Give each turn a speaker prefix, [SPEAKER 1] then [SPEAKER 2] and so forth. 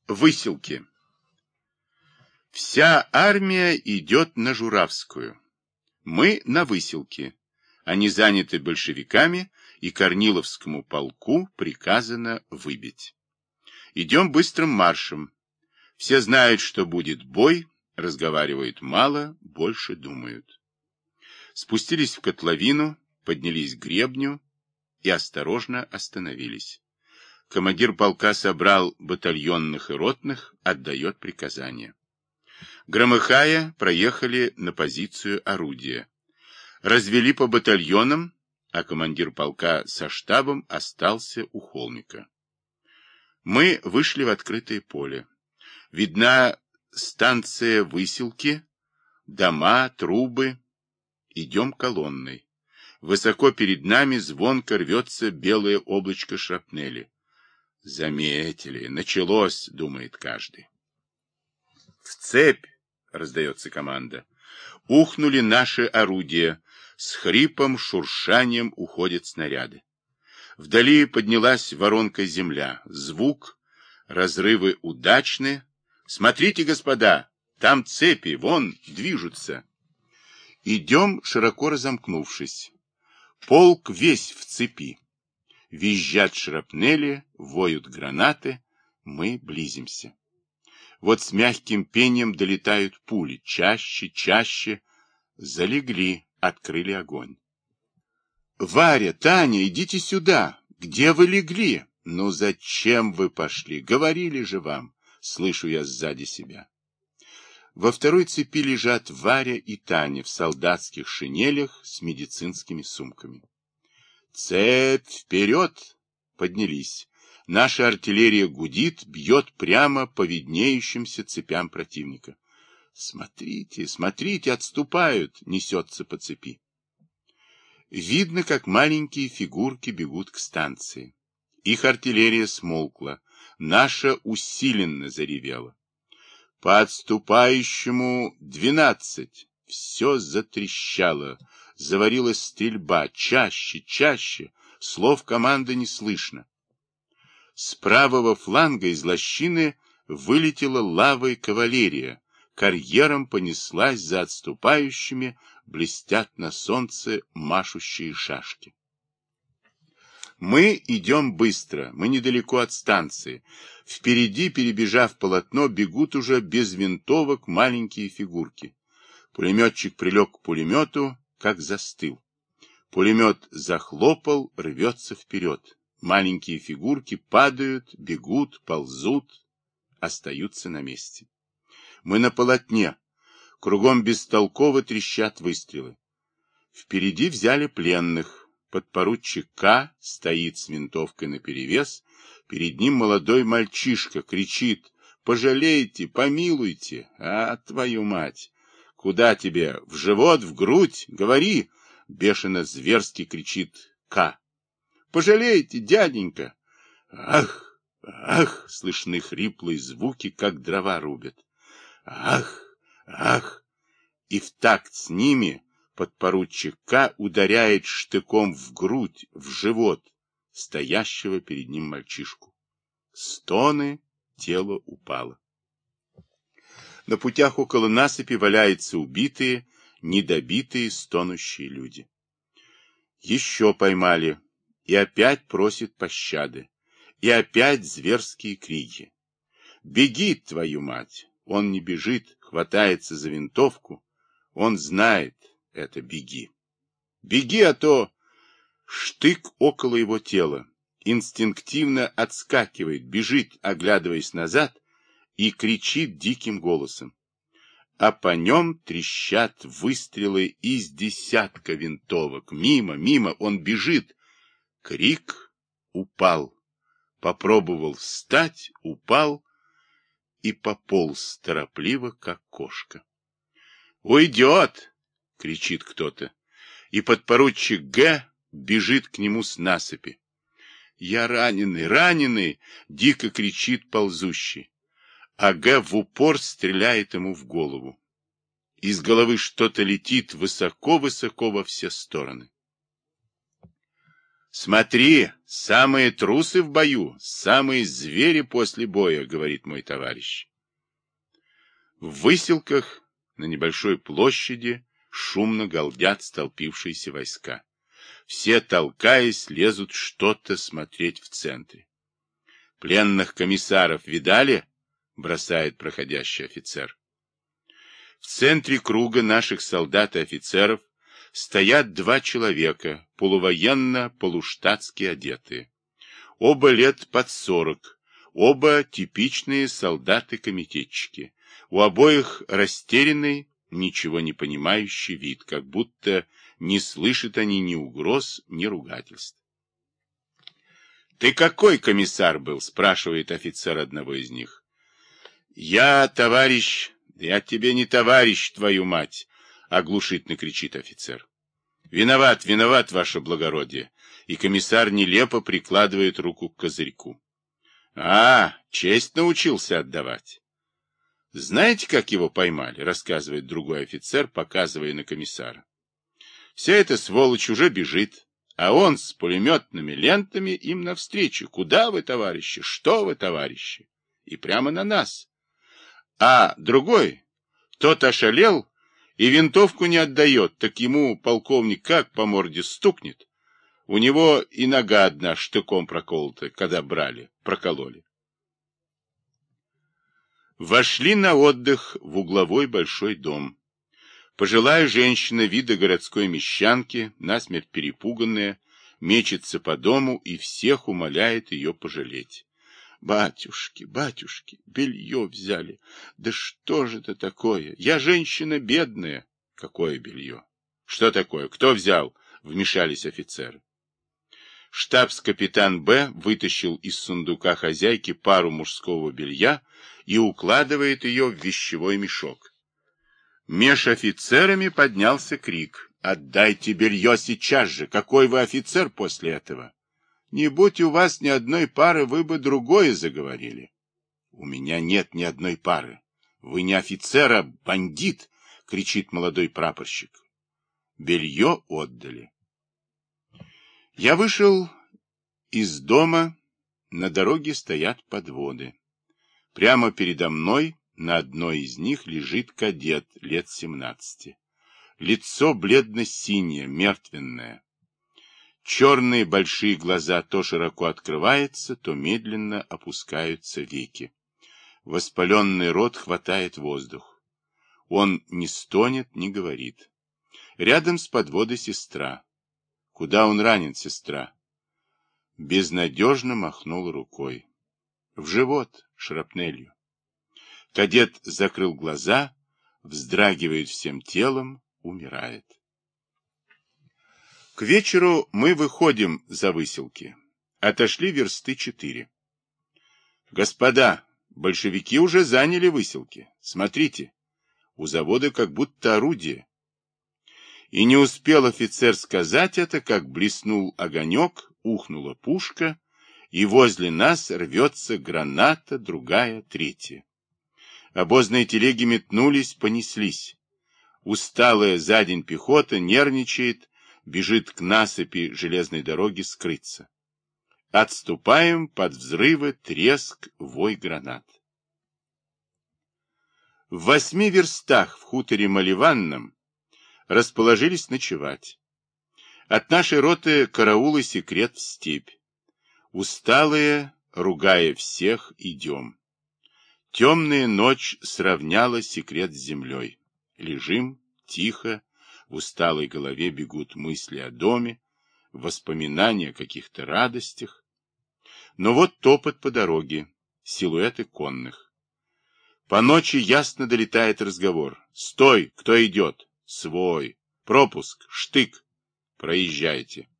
[SPEAKER 1] Выселки. Вся армия идет на Журавскую. Мы на Выселке. Они заняты большевиками, и Корниловскому полку приказано выбить. Идем быстрым маршем. Все знают, что будет бой, разговаривают мало, больше думают. Спустились в котловину, поднялись к гребню и осторожно остановились. Командир полка собрал батальонных и ротных, отдает приказания. Громыхая, проехали на позицию орудия. Развели по батальонам, а командир полка со штабом остался у холмика. Мы вышли в открытое поле. Видна станция Выселки, дома, трубы. Идем колонной. Высоко перед нами звонко рвется белое облачко шрапнели. Заметили, началось, думает каждый. В цепь, раздается команда. Ухнули наши орудия. С хрипом, шуршанием уходят снаряды. Вдали поднялась воронкой земля. Звук, разрывы удачны. Смотрите, господа, там цепи, вон, движутся. Идем, широко разомкнувшись. Полк весь в цепи. Визжат шрапнели, воют гранаты. Мы близимся. Вот с мягким пением долетают пули. Чаще, чаще. Залегли, открыли огонь. Варя, Таня, идите сюда. Где вы легли? Ну зачем вы пошли? Говорили же вам. Слышу я сзади себя. Во второй цепи лежат Варя и Таня в солдатских шинелях с медицинскими сумками. Цепь вперед! Поднялись. Наша артиллерия гудит, бьет прямо по виднеющимся цепям противника. Смотрите, смотрите, отступают, несется по цепи. Видно, как маленькие фигурки бегут к станции. Их артиллерия смолкла, наша усиленно заревела. По отступающему 12. Все затрещало, заварилась стрельба, чаще, чаще, слов команды не слышно. С правого фланга из лощины вылетела лавой кавалерия, карьером понеслась за отступающими, блестят на солнце машущие шашки. Мы идем быстро, мы недалеко от станции. Впереди, перебежав полотно, бегут уже без винтовок маленькие фигурки. Пулеметчик прилег к пулемету, как застыл. Пулемет захлопал, рвется вперед. Маленькие фигурки падают, бегут, ползут, остаются на месте. Мы на полотне. Кругом бестолково трещат выстрелы. Впереди взяли пленных. Подпоручик К. стоит с винтовкой наперевес. Перед ним молодой мальчишка кричит: «Пожалейте, помилуйте! А, твою мать! Куда тебе? В живот, в грудь? Говори!» Бешено зверски кричит К. «Пожалейте, дяденька!» «Ах! Ах!» Слышны хриплые звуки, как дрова рубят. «Ах! Ах!» И в такт с ними подпоручик К. ударяет штыком в грудь, в живот стоящего перед ним мальчишку. Стоны, тело упало. На путях около насыпи валяются убитые, недобитые, стонущие люди. Еще поймали, и опять просит пощады, и опять зверские крики. «Беги, твою мать!» Он не бежит, хватается за винтовку. Он знает это «беги». «Беги, а то...» Штык около его тела. Инстинктивно отскакивает, бежит, оглядываясь назад, и кричит диким голосом. А по нем трещат выстрелы из десятка винтовок. Мимо, мимо, он бежит. Крик, упал. Попробовал встать, упал и пополз торопливо, как кошка. «Уйдет!» — кричит кто-то. И подпоручик Г. бежит к нему с насыпи. «Я раненый, раненый!» — дико кричит ползущий. А Г. в упор стреляет ему в голову. Из головы что-то летит высоко-высоко во все стороны. Смотри, самые трусы в бою, самые звери после боя, говорит мой товарищ. В Выселках на небольшой площади шумно галдят столпившиеся войска. Все, толкаясь, лезут что-то смотреть в центре. Пленных комиссаров видали? Бросает проходящий офицер. В центре круга наших солдат и офицеров стоят два человека, полувоенно-полуштатски одетые. Оба лет под 40, оба типичные солдаты-комитетчики. У обоих растерянный, ничего не понимающий вид, как будто не слышат они ни угроз, ни ругательств. «Ты какой комиссар был?» — спрашивает офицер одного из них. «Я, товарищ...» «Я тебе не товарищ, твою мать!» — оглушительно кричит офицер. «Виноват, виноват, ваше благородие!» И комиссар нелепо прикладывает руку к козырьку. «А, честь научился отдавать!» «Знаете, как его поймали?» — рассказывает другой офицер, показывая на комиссара. «Вся эта сволочь уже бежит, а он с пулеметными лентами им навстречу. Куда вы, товарищи? Что вы, товарищи?» И прямо на нас. А другой, тот ошалел и винтовку не отдает, так ему полковник как по морде стукнет. У него и нога одна штыком проколота, когда брали, прокололи. Вошли на отдых в угловой большой дом. Пожилая женщина вида городской мещанки, насмерть перепуганная, мечется по дому и всех умоляет ее пожалеть. «Батюшки, батюшки, белье взяли. Да что же это такое? Я женщина бедная». «Какое белье? Что такое? Кто взял?» — вмешались офицеры. Штабс-капитан Б. вытащил из сундука хозяйки пару мужского белья и укладывает ее в вещевой мешок. Меж офицерами поднялся крик. «Отдайте белье сейчас же! Какой вы офицер после этого?» «Не будь у вас ни одной пары, вы бы другое заговорили». «У меня нет ни одной пары. Вы не офицер, а бандит!» — кричит молодой прапорщик. Белье отдали. Я вышел из дома, на дороге стоят подводы. Прямо передо мной на одной из них лежит кадет лет 17. Лицо бледно-синее, мертвенное. Черные большие глаза то широко открываются, то медленно опускаются веки. Воспаленный рот хватает воздух. Он не стонет, не говорит. Рядом с подводой сестра. Куда он ранен, сестра? Безнадежно махнул рукой. В живот, шрапнелью. Кадет закрыл глаза, вздрагивает всем телом, умирает. К вечеру мы выходим за Выселки. Отошли версты 4. Господа, большевики уже заняли Выселки. Смотрите, у завода как будто орудие. И не успел офицер сказать это, как блеснул огонек, ухнула пушка, и возле нас рвется граната, другая, третья. Обозные телеги метнулись, понеслись. Усталая за день пехота нервничает, бежит к насыпи железной дороги скрыться. Отступаем под взрывы, треск, вой гранат. В 8 верстах в хуторе Маливанном расположились ночевать. От нашей роты караул и секрет в степь. Усталые, ругая всех, идем. Темная ночь сравняла секрет с землей. Лежим, тихо, в усталой голове бегут мысли о доме, воспоминания о каких-то радостях. Но вот топот по дороге, силуэты конных. По ночи ясно долетает разговор. «Стой! Кто идет?» «Свой! Пропуск! Штык! Проезжайте!»